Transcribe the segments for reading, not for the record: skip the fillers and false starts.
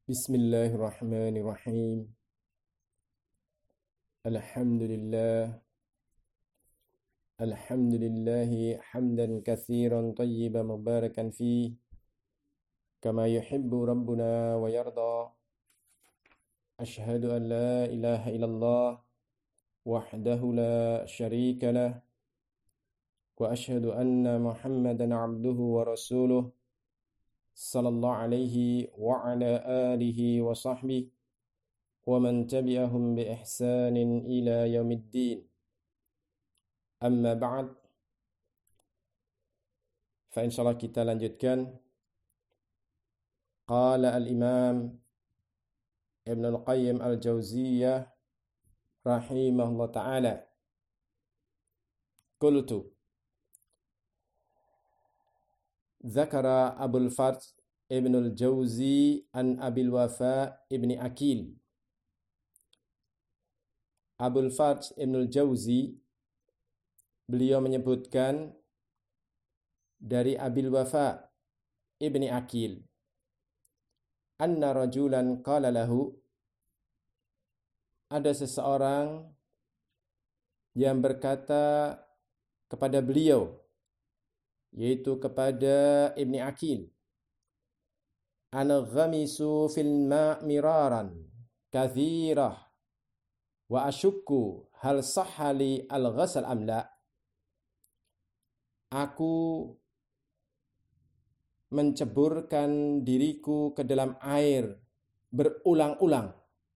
Bismillahirrahmanirrahim. Alhamdulillah. Alhamdulillahi hamdan katsiran tayyiban mubarakan fi kama yuhibbu rabbuna wa yarda. Ashhadu an la ilaha illallah wahdahu la syarika lah wa ashhadu anna Muhammadan abduhu wa rasuluh sallallahu alaihi wa ala alihi wa sahbihi wa man tabi'ahum bi ihsanin ila yaumiddin. Amma ba'd. Fa insyaallah kita lanjutkan. Qala al-Imam Ibn al-Qayyim al-Jauziyah rahimahullah ta'ala. Qultu Zakara Abul Farj Ibn al-Jauzi an Abil Wafa Ibn Akil. Abul Farj Ibn al-Jauzi, beliau menyebutkan dari Abil Wafa Ibn Akil, anna rajulan qala lahu, ada seseorang yang berkata kepada beliau, yaitu kepada Ibn Akil, ana ghamisu fil ma' miraran kathirah wa ashukku hal sahali al-ghasal amla. Aku menceburkan diriku ke dalam air berulang-ulang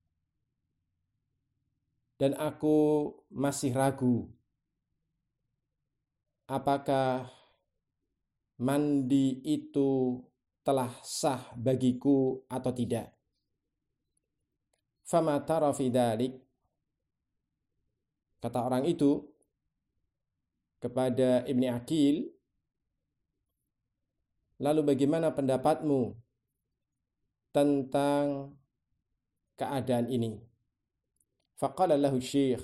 dan aku masih ragu apakah mandi itu telah sah bagiku atau tidak. Fama tara fi dzalik, kata orang itu kepada Ibni Akil, lalu bagaimana pendapatmu tentang keadaan ini? Faqala lahu syekh,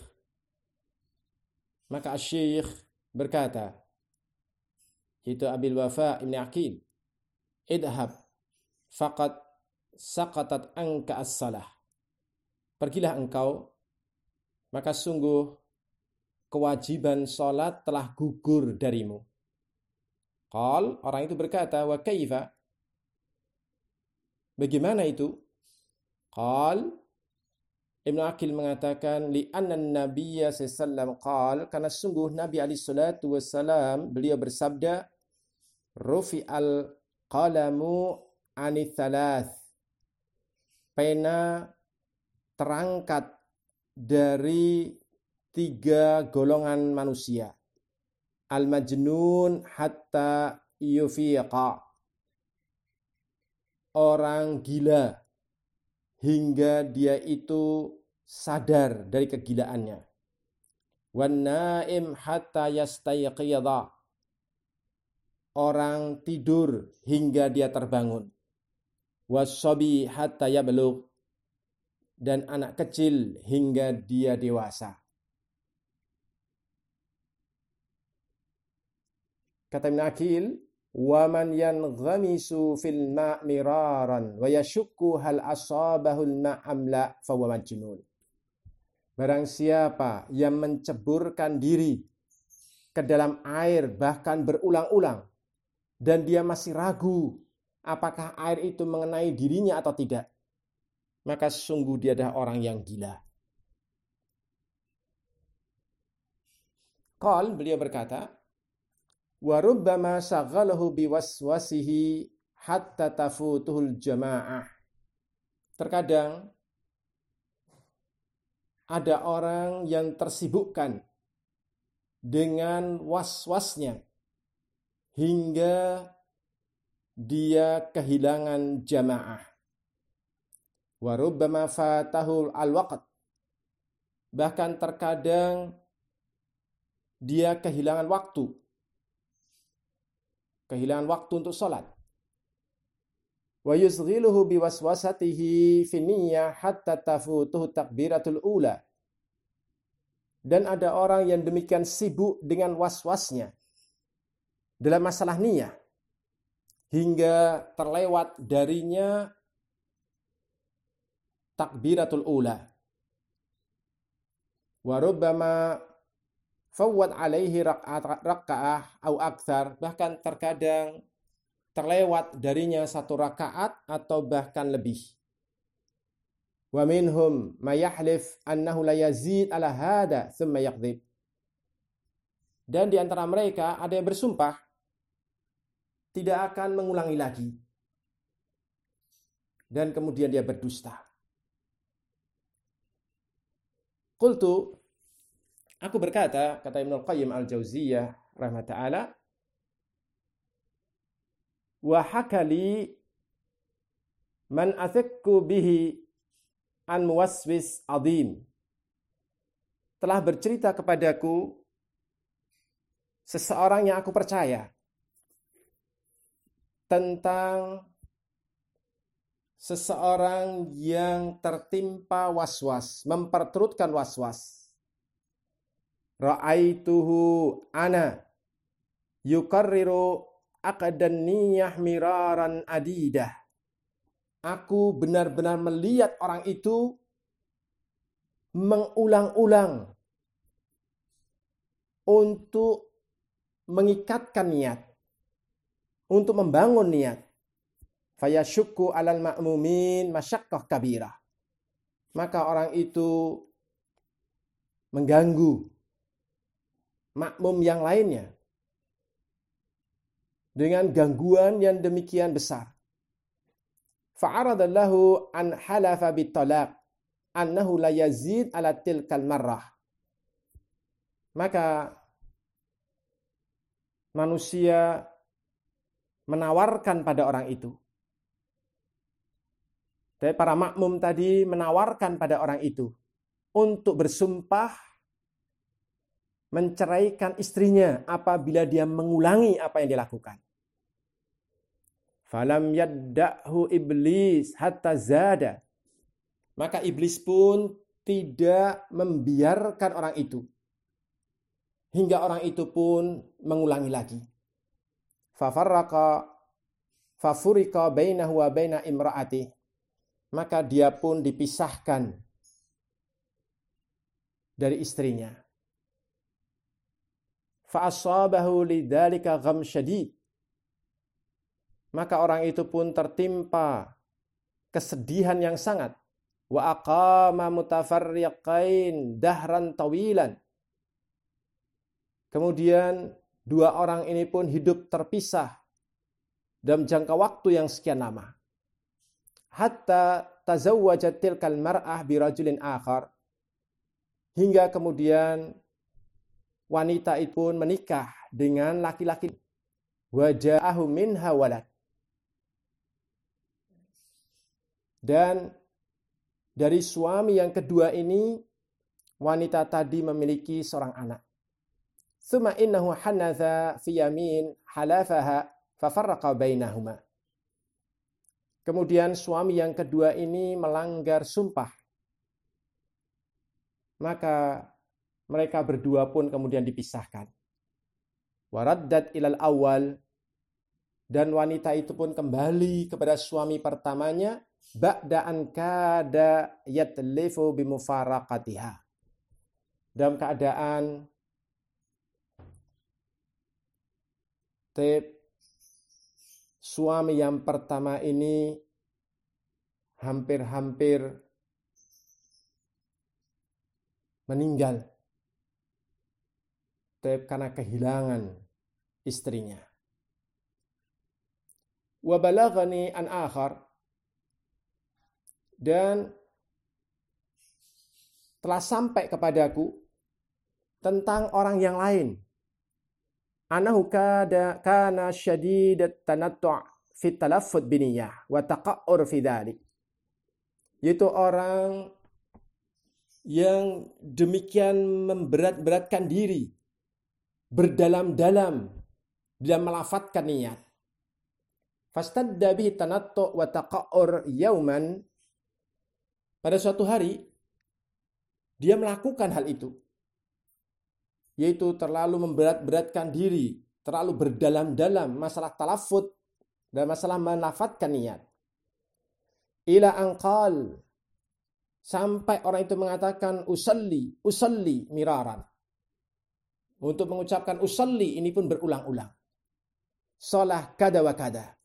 maka syekh berkata, itu Abil Wafa Ibn Akil, idhab faqad saqatat anka as-salah, pergilah engkau, maka sungguh kewajiban salat telah gugur darimu. Qal, orang itu berkata, wa kaifa, bagaimana itu? Qal, Ibnu Akil mengatakan, li anna nabiyya sallallahu qal, karena sungguh Nabi alaihi salatu wassalam beliau bersabda, rufi'al qalamu anith thalath, pena terangkat dari 3 golongan manusia. Al-majnun hatta yufiqa, orang gila hingga dia itu sadar dari kegilaannya. Wan naim hatta yastayqidha, orang tidur hingga dia terbangun. Was-sabi hatta yablugh, dan anak kecil hingga dia dewasa. Kata Ibn Akil, wa man yanghamisu fil ma' miraran wa yashukku hal asabahu al-ma' amla fa huwa majnun. Barang siapa yang menceburkan diri ke dalam air bahkan berulang-ulang dan dia masih ragu apakah air itu mengenai dirinya atau tidak, maka sungguh dia adalah orang yang gila. Qal, beliau berkata, wa rubbama shaghalahu biwaswasihi hatta tafutuhul jamaah. Terkadang ada orang yang tersibukkan dengan waswasnya hingga dia kehilangan jamaah. Wa rubbama fatahul alwaqt, bahkan terkadang dia kehilangan waktu untuk salat. Wa yusghiluhu biwaswasatihi fi niyyah hatta tafutuhu takbiratul ula. Dan ada orang yang demikian sibuk dengan waswasnya dalam masalah niyyah hingga terlewat darinya takbiratul ula. Wa rubbama fawwad alaihi raka'ah au aktsar, bahkan terkadang terlewat darinya satu rakaat atau bahkan lebih. Wa minhum may yahlif annahu la yazid ala hada thumma yakdzib. Dan di antara mereka ada yang bersumpah tidak akan mengulangi lagi. Dan kemudian dia berdusta. Qultu, aku berkata, kata Ibnu Qayyim al-Jauziyah rahmata'ala, wa hakali man athikku bihi an muwaswis adim. Telah bercerita kepadaku seseorang yang aku percaya tentang seseorang yang tertimpa waswas, memperturutkan waswas. Ra'aituhu ana yukarriru aqdan niyah miraran adidah. Aku benar-benar melihat orang itu mengulang-ulang untuk mengikatkan niat, untuk membangun niat. Fayashukku alal ma'mumin masyaqqah kabirah. Maka orang itu mengganggu makmum yang lainnya dengan gangguan yang demikian besar. Fa'aradallahu an halafa bitalaq annahu la yazid ala tilkal marrah. Maka manusia menawarkan pada orang itu. Jadi para makmum tadi menawarkan pada orang itu untuk bersumpah menceraikan istrinya apabila dia mengulangi apa yang dilakukan. Falam yadda'hu iblis hatta zada. Maka iblis pun tidak membiarkan orang itu hingga orang itu pun mengulangi lagi. Fafurika bainahu wa baina imra'ati. Maka dia pun dipisahkan dari istrinya. Fa'asabahu lidzalika gham syadid. Maka orang itu pun tertimpa kesedihan yang sangat. Wa aqama mutafarriqain dahran tawilan. Kemudian dua orang ini pun hidup terpisah dalam jangka waktu yang sekian lama. Hatta tazawwajat tilkal mar'ah birajulin akhar. Hingga kemudian wanita itu pun menikah dengan laki-laki. Waja'ahu minha walad. Dan dari suami yang kedua ini, wanita tadi memiliki seorang anak. Tsumma innahu hanatha fi yamin halafaha fafarraqa bainahuma. Kemudian suami yang kedua ini melanggar sumpah. Maka mereka berdua pun kemudian dipisahkan. Waraddat ilal awal. Dan wanita itu pun kembali kepada suami pertamanya. Ba'da an kada yatlifu bimufaraqatiha. Dalam keadaan suami yang pertama ini hampir-hampir meninggal karena kehilangan istrinya. Wa balaghani an akhar. Dan telah sampai kepadaku tentang orang yang lain. Anahu kana syadidat tanattu' fi talaffuz biniyah wa taqa'ur fi dzalik. Yaitu orang yang demikian memberat-beratkan diri, berdalam-dalam dalam melafadzkan niat. Fastadda bihi tanattu' wa taqa'ur yauman. Pada suatu hari dia melakukan hal itu, yaitu terlalu memberat-beratkan diri, terlalu berdalam-dalam masalah talaffuz dan masalah melafadzkan niat. Ila anqal, Sampai orang itu mengatakan usalli miraran. Untuk mengucapkan usalli ini pun berulang-ulang. Salah kada wa kada.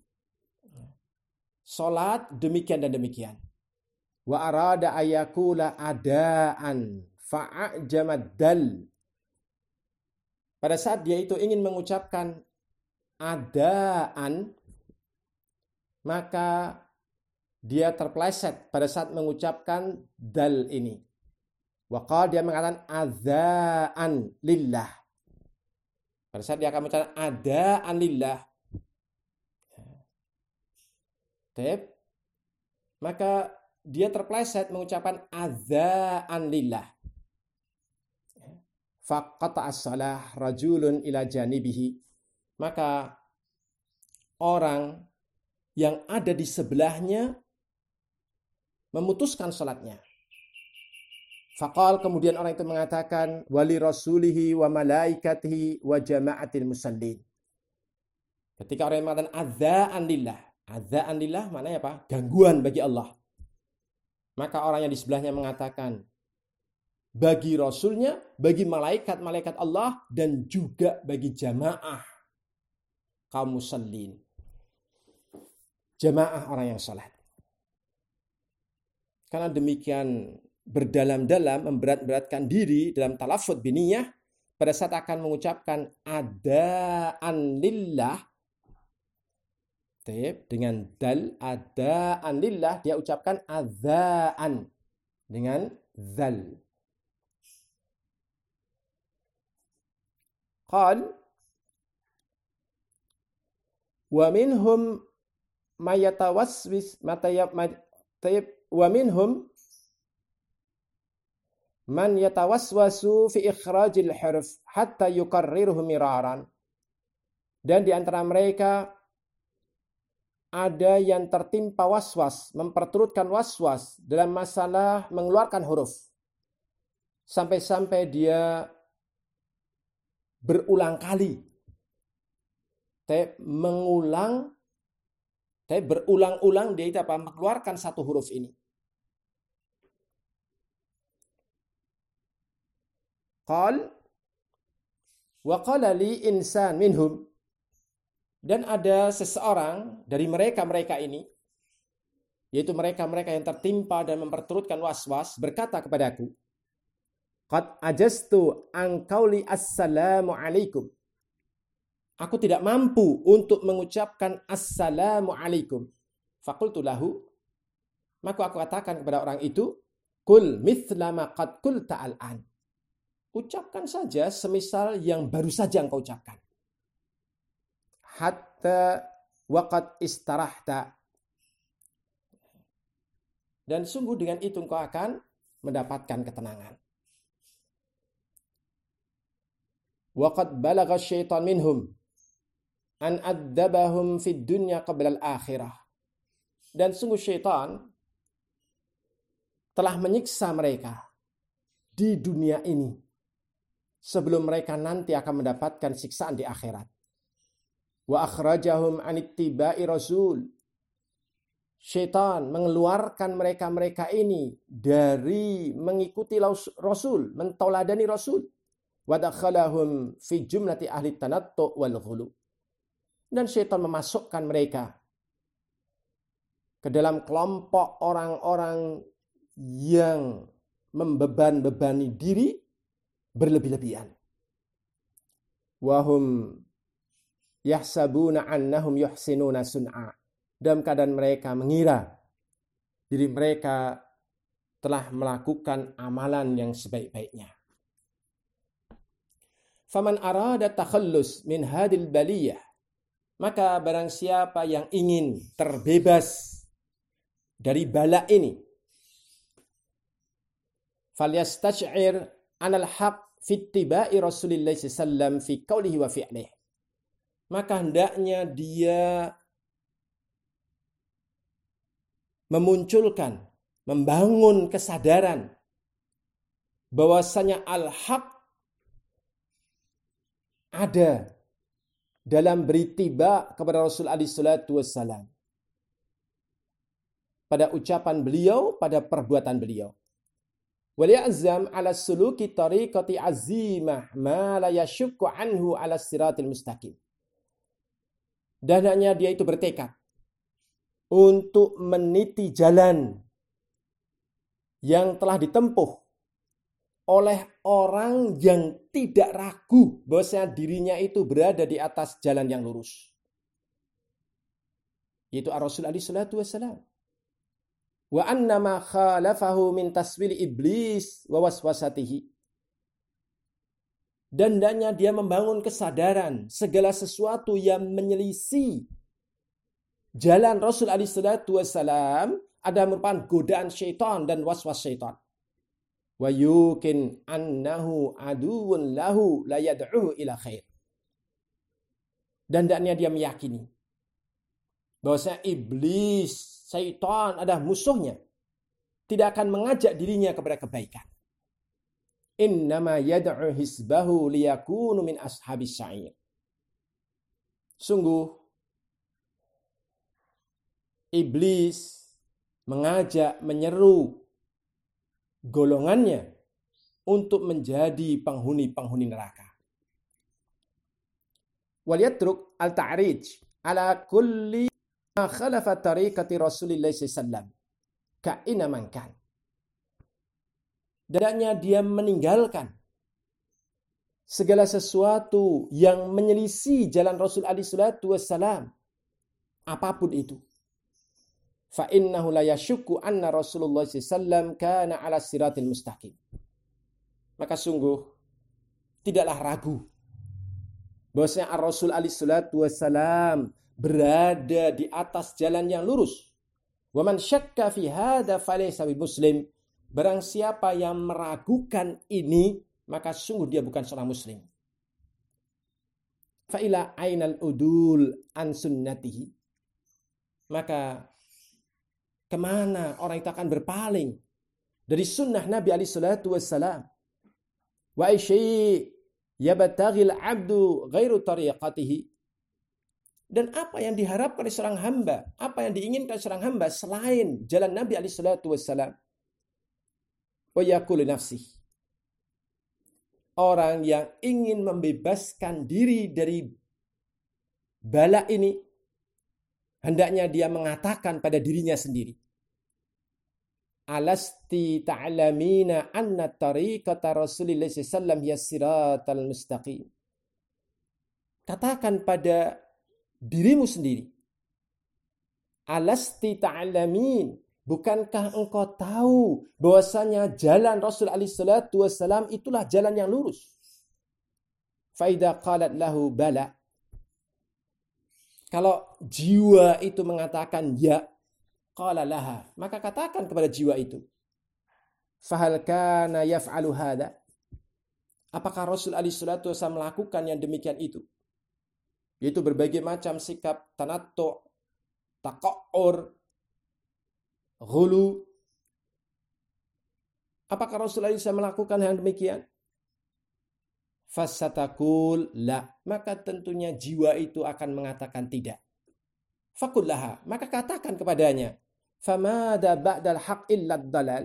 Salat demikian dan demikian. Wa arada ayakula adaan fa'ajamad dal. Pada saat dia itu ingin mengucapkan adaan, maka dia terpeleset pada saat mengucapkan dal ini. Waqal dia mengatakan adzaan lillah. Pada saat dia akan mengucapkan adaan lillah, maka dia terpeleset mengucapkan adzaan lillah. Faqata as-salah rajulun ila janibihi. Maka orang yang ada di sebelahnya memutuskan salatnya. Faqal, kemudian orang itu mengatakan wali rasulihi wa malaikatihi wa jama'atil musallin. Ketika orang yang mengatakan adzaan lillah maknanya apa? Gangguan bagi Allah. Maka orang yang di sebelahnya mengatakan bagi rasulnya, bagi malaikat-malaikat Allah, dan juga bagi jamaah kaum musallin. Jamaah orang yang salat. Karena demikian berdalam-dalam memberat-beratkan diri dalam talafut biniyah pada saat akan mengucapkan adaan lillah dengan dal, adaan lillah, dia ucapkan adzaan dengan zal. Qal wa minhum ma yatawaswis wa minhum man yatawaswasu fi ikhrajil huruf hatta yukarriruhu miraran. Dan di antara mereka ada yang tertimpa waswas, memperturutkan waswas dalam masalah mengeluarkan huruf. Sampai-sampai dia berulang kali berulang-ulang dia itu apa? Mengeluarkan satu huruf ini. Qal wa qala li insan minhum, dan ada seseorang dari mereka ini, yaitu mereka yang tertimpa dan memperturutkan waswas, berkata kepadaku, qad ajastu an qauli assalamu alaikum. Aku tidak mampu untuk mengucapkan assalamu alaikum. Faqultu lahu, maka aku katakan kepada orang itu, qul mithla ma qad qulta al'an. Ucapkan saja semisal yang baru saja engkau ucapkan. Hatta waqad istarahta. Dan sungguh dengan itu engkau akan mendapatkan ketenangan. Waqad balagha syaitan minhum an addabahum fid dunya qabla al-akhirah. Dan sungguh syaitan telah menyiksa mereka di dunia ini sebelum mereka nanti akan mendapatkan siksaan di akhirat. Wa akhrajahum an ittiba'i rasul. Syaitan mengeluarkan mereka ini dari mengikuti rasul, mentauladani rasul. Wa dakhalahum fi jumlati ahli tanattu' wal ghulu. Dan syaitan memasukkan mereka ke dalam kelompok orang-orang yang membebani diri berlebih-lebihan. Wahum yahsabuna annahum yuhsinuna sun'a. Dalam keadaan mereka mengira diri mereka telah melakukan amalan yang sebaik-baiknya. Faman arada takhallus min hadil baliyah, maka barang siapa yang ingin terbebas dari bala ini, falyastash'ir anal haq fi ittiba'i Rasulillah sallallahu alaihi wasallam fi qawlihi wa fi'lihi. Maka hendaknya dia memunculkan, membangun kesadaran bahwasanya al-haq ada dalam beritiba kepada Rasul alaihi salatu wassalam. Pada ucapan beliau, pada perbuatan beliau. Wal ya'zam 'ala suluki tariqati azimah ma la yashukku anhu 'ala siratil mustaqim. Dan hanya dia itu bertekad untuk meniti jalan yang telah ditempuh oleh orang yang tidak ragu bahwasanya dirinya itu berada di atas jalan yang lurus. Yaitu Ar-Rasul alaihi salatu wassalam. Wa anna ma khalafahu min taswili iblis wa waswasatihi. Dan hendaknya dia membangun kesadaran segala sesuatu yang menyelisih jalan Rasul alaihi salatu wassalam ada merupakan godaan syaitan dan waswas syaitan. Wa yukin annahu aduwwun lahu la yad'uhu ila khair. Dan hendaknya dia meyakini bahwasanya iblis, syaitan adalah musuhnya, tidak akan mengajak dirinya kepada kebaikan. Innama yad'u hisbahu liyakunu min ashabis sa'ir. Sungguh iblis mengajak, menyeru golongannya untuk menjadi penghuni-penghuni neraka. Wal yatruk al-ta'rij ala kulli ma khalafa tariqati Rasulillah sallallahu ka'ina man kan. Dadanya dia meninggalkan segala sesuatu yang menyelisih jalan Rasul alaihi salatu wassalam, apapun itu. Fa innahu la yashukku anna Rasulullah sallallahu kana ala siratil mustaqim. Maka sungguh tidaklah ragu bahwasanya Ar-Rasul alaihi salatu wassalam berada di atas jalan yang lurus. Wa man syakka fi hadza falaysa bimuslim. Barang siapa yang meragukan ini, maka sungguh dia bukan seorang muslim. Fa ila ainal udul an sunnatihi. Maka kemana orang itu akan berpaling dari sunnah Nabi alaihi salatu wassalam? Wa asyai yabtaghil 'abdu ghairu tariqatihi. Dan apa yang diharapkan oleh seorang hamba, apa yang diinginkan seorang hamba selain jalan Nabi alaihi salatu wassalam. Wa yaqulu nafsi. Orang yang ingin membebaskan diri dari bala ini, hendaknya dia mengatakan pada dirinya sendiri. Alasti ta'lamina anna tariqata Rasulillah sallallahu alaihi wasallam hiya siratal mustaqim. Katakan pada dirimu sendiri. Alasti ta'lamin. Bukankah engkau tahu bahwasanya jalan Rasul alaihi salatu wassalam itulah jalan yang lurus? Faida qalat lahu bala. Kalau jiwa itu mengatakan ya, qala laha, maka katakan kepada jiwa itu. Fahal kana yaf'alu hadha? Apakah Rasul alaihi salatu wassalam melakukan yang demikian itu? Yaitu berbagai macam sikap tanattu', taqa'ur, ghulu. Apakah Rasulullah SAW melakukan yang demikian? Fasatakul la. Maka tentunya jiwa itu akan mengatakan tidak. Fakul laha. Maka katakan kepadanya. Famada ba'dal haq illa dalal.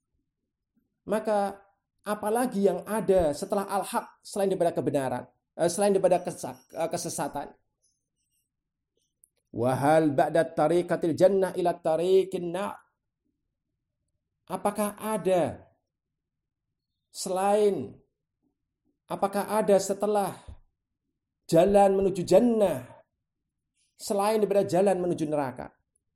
Maka apalagi yang ada setelah al-haq selain daripada kebenaran. Selain daripada kesesatan. Wahal ba'da tariqatil jannah ila tariqin nar. Apakah ada setelah jalan menuju jannah selain daripada jalan menuju neraka?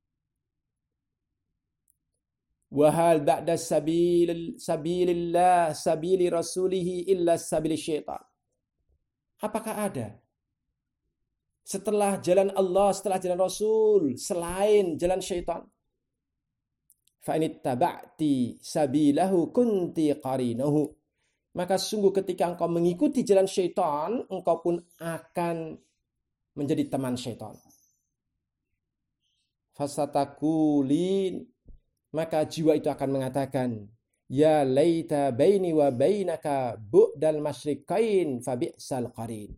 Wahal ba'da sabilillah sabili rasulihi illa sabili syaitan. Apakah ada setelah jalan Allah, setelah jalan Rasul, selain jalan syaitan? Fa'inittaba'ti sabilahu kunti qarinahu. Maka sungguh ketika engkau mengikuti jalan syaitan, engkau pun akan menjadi teman syaitan. Fasatakulin. Maka jiwa itu akan mengatakan, ya laita baini wa bainaka bu'dal masyriqain fabi'sal qarin.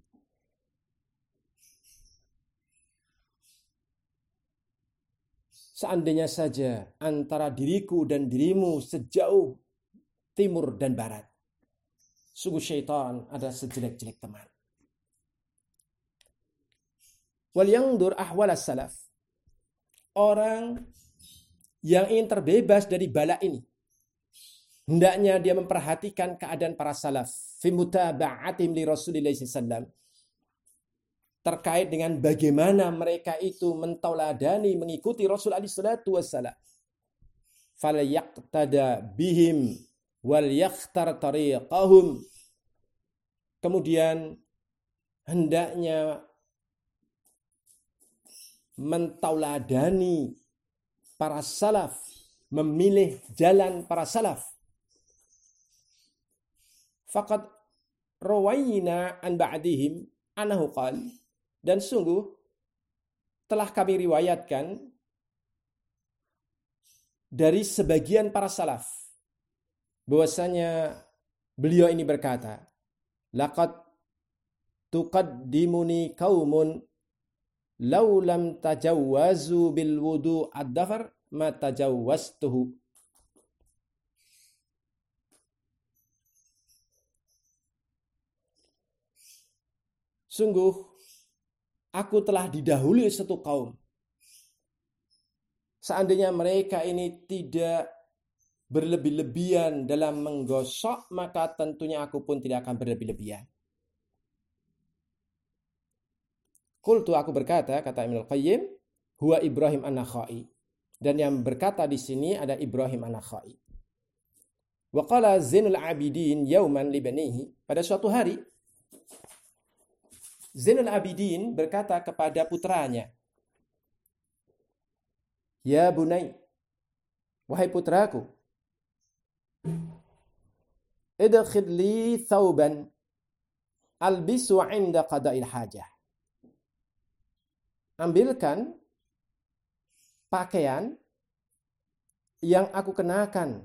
Seandainya saja antara diriku dan dirimu sejauh timur dan barat. Sungguh syaitan adalah sejelek-jelek teman. Wal yangdur ahwal as-salaf. Orang yang ingin terbebas dari bala ini, hendaknya dia memperhatikan keadaan para salaf fi mutaba'atim li Rasulillah sallallahu terkait dengan bagaimana mereka itu mentauladani mengikuti Rasul alaihi salatu wassalam. Fal yaqtada bihim wal yakhtar tariqahum. Kemudian hendaknya mentauladani para salaf, memilih jalan para salaf. Faqad rawayna an ba'dihim annahu qala, dan sungguh telah kami riwayatkan dari sebagian para salaf bahwasanya beliau ini berkata, laqad tuqaddimuni qaumun law lam tajawwazu bil wudu ad-dafar ma tajawwaztuhu. Sungguh aku telah didahului satu kaum. Seandainya mereka ini tidak berlebih-lebihan dalam menggosok, maka tentunya aku pun tidak akan berlebih-lebihan. Qultu, aku berkata, kata Ibnu Qayyim, huwa Ibrahim an-Nakhai. Dan yang berkata di sini ada Ibrahim an-Nakhai. Wa qala Zainul Abidin yauman li banihi, pada suatu hari Zainul Abidin berkata kepada putranya, ya bunai, wahai putraku, idkhil li thawban albisu 'inda qada'il hajah. Ambilkan pakaian yang aku kenakan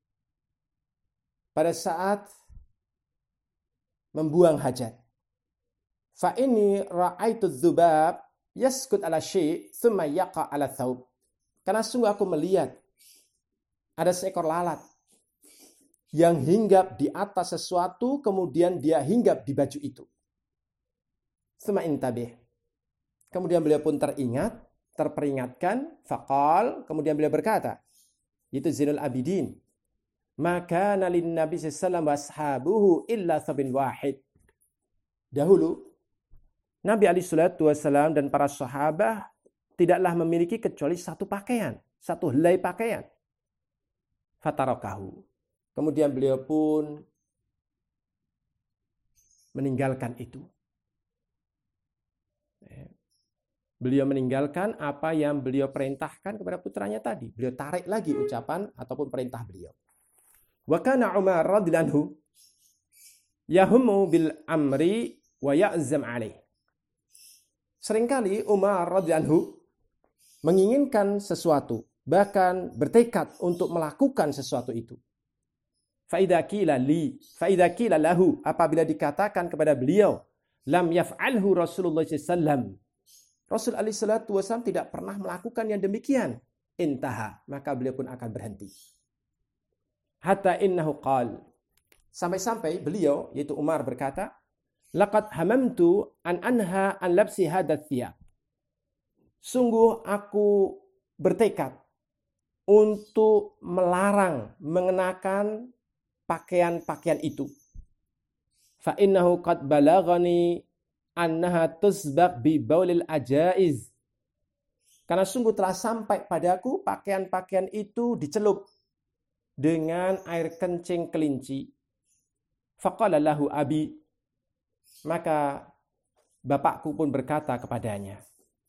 pada saat membuang hajat. Fa inni ra'aitu dzubab yaskut ala syai' thumma yaqa ala thawb. Karena sungguh aku melihat ada seekor lalat yang hinggap di atas sesuatu, kemudian dia hinggap di baju itu. Thumma intabih. Kemudian beliau pun terperingatkan, faqal, kemudian beliau berkata, itu Zainul Abidin, maka nalin Nabi sallallahu alaihi wasallam washabuhu illa sabin wahid. Dahulu Nabi alaihi salatu wasallam dan para sahabat tidaklah memiliki kecuali satu pakaian, satu helai pakaian. Fatarakahu. Kemudian beliau pun meninggalkan itu. Beliau meninggalkan apa yang beliau perintahkan kepada putranya tadi. Beliau tarik lagi ucapan ataupun perintah beliau. Wa kana Umar radhiyallahu anhu yahummu bil amri wa ya'zam alaih. Seringkali Umar radhiyallahu anhu menginginkan sesuatu, bahkan bertekad untuk melakukan sesuatu itu. Faidha qila lahu, apabila dikatakan kepada beliau, lam yaf'alhu Rasulullah sallallahu, Rasul alaihi salatu wasallam tidak pernah melakukan yang demikian. Intaha, maka beliau pun akan berhenti. Hatta innahu qal, sampai-sampai beliau, yaitu Umar berkata, laqad hamamtu an anha an labsi hadath thiyab. Sungguh aku bertekad untuk melarang mengenakan pakaian-pakaian itu. Fa innahu qad balaghani annaha tusbaq bi baulil ajaiz. Karena sungguh telah sampai padaku pakaian-pakaian itu dicelup dengan air kencing kelinci. Faqala lahu abi, maka bapakku pun berkata kepadanya,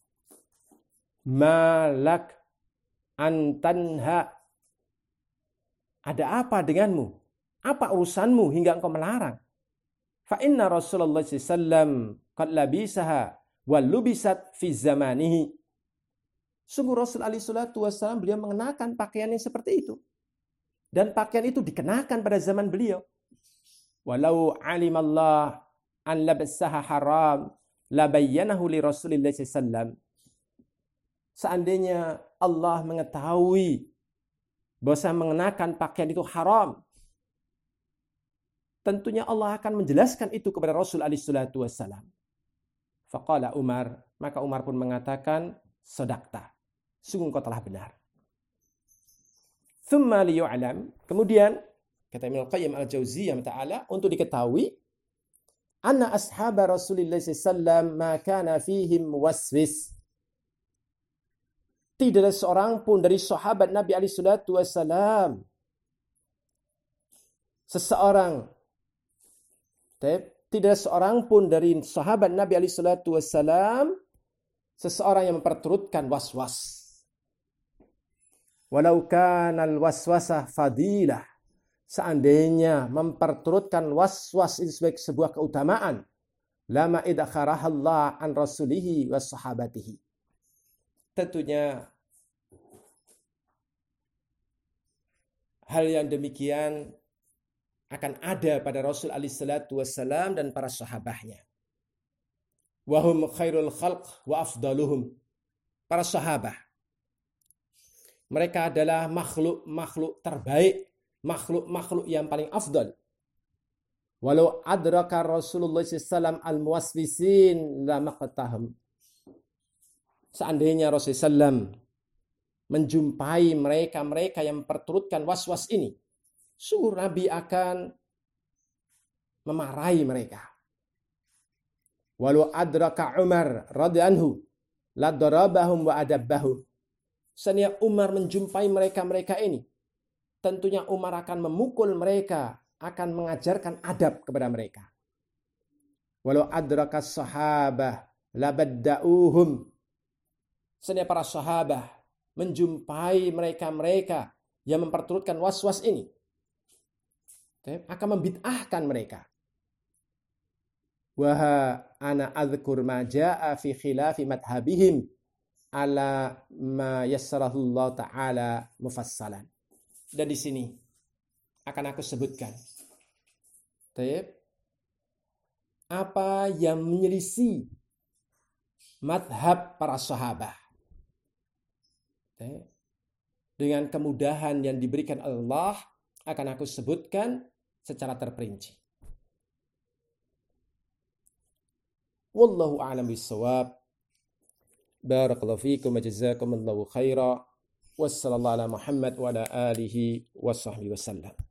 malak antanha, ada apa denganmu? Apa urusanmu hingga engkau melarang? Fa inna Rasulullah sallallahu qad labisaha wal lubisat fi zamanihi. Sungguh Rasul alaihi salatu wasallam beliau mengenakan pakaian yang seperti itu. Dan pakaian itu dikenakan pada zaman beliau. Walau alimallah an labsaha haram la bayyanahu li Rasulillah sallallahu. Seandainya Allah mengetahui bahwa mengenakan pakaian itu haram, tentunya Allah akan menjelaskan itu kepada Rasul alaihi salatu wassalam. Faqala Umar, maka Umar pun mengatakan, sadaqta, sungguh kau telah benar. Thumma liyu'lam, kemudian kata Ibnu Qayyim al-Jauziyah ta'ala, untuk diketahui anna ashab Rasulullah sallallahu ma kana fihim waswis. Tidak ada seorang pun dari sahabat Nabi alaihi salatu wasallam tidak seorang pun dari sahabat Nabi alaihi salatu wasallam seseorang yang memperturutkan was-was. Walau kana al-waswasah fadilah, seandainya memperturutkan was-was itu sebagai sebuah keutamaan, lama idkharaha Allah an rasulihi wa sahabatihi. Tentunya hal yang demikian akan ada pada Rasul alaihi salatu wassalam dan para sahabatnya. Wahum khairul khalq wa afdaluhum. Para sahabat, mereka adalah makhluk-makhluk terbaik, makhluk-makhluk yang paling afdal. Walau adraka Rasulullah SAW al-muwaswisin la maqtahum. Seandainya Rasulullah SAW menjumpai mereka-mereka yang memperturutkan was-was ini, sungguh Nabi akan memarahi mereka. Walau adraka Umar radhiyallahu anhu la darabahum wa adabbahum. Seandainya Umar menjumpai mereka-mereka ini, tentunya Umar akan memukul mereka, akan mengajarkan adab kepada mereka. Walau adraka sahabah labadda'uhum. Seandainya para sahabat menjumpai mereka-mereka yang memperturutkan was-was ini, akan membid'ahkan mereka. Wa ana adzkur ma jaa fi khilafi madhhabihim ala ma yassarahullahu ta'ala mufassalan. Dan di sini akan aku sebutkan apa yang menyelisih madhab para sahabat dengan kemudahan yang diberikan Allah, akan aku sebutkan secara terperinci. Wallahu a'lam bissawab. Barakallahu fiikum wa jazakumullahu khaira. Wassallallahu ala Muhammad wa ala alihi wa sahbihi wasallam.